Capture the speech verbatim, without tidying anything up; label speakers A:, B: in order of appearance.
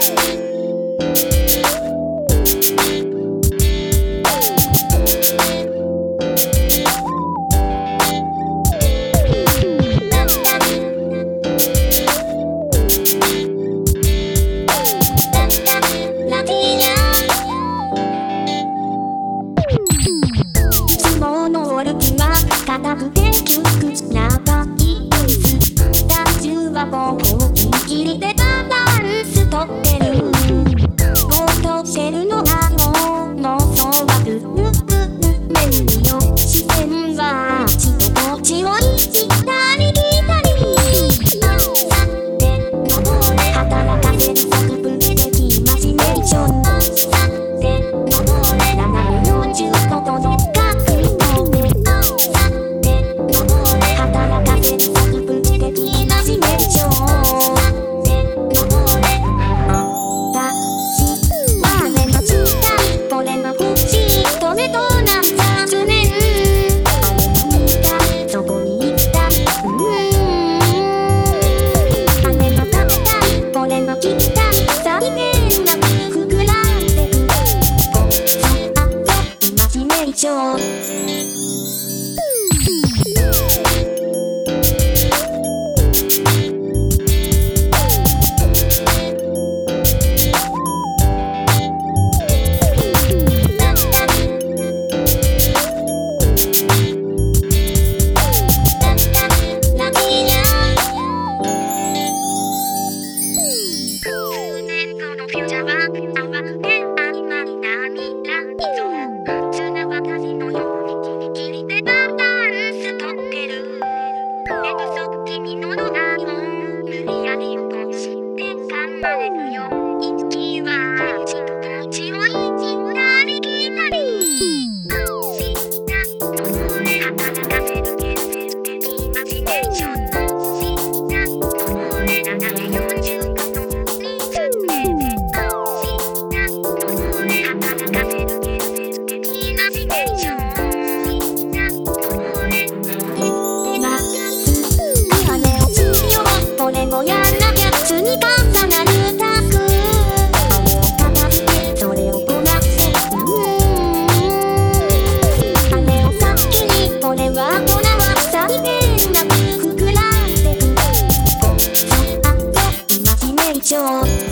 A: 硬くて窮屈なバイブス、体重はボーボーギリギリでバランスとってる。ぼーっとしてるのは脳そうはぐるぐるめるよ。視線はあっちとこっちをいじったり来たり。さて登れ働かせる作文的イマジネーション。さて登れ斜めよんじゅうどとどっかくいとめ。
B: 上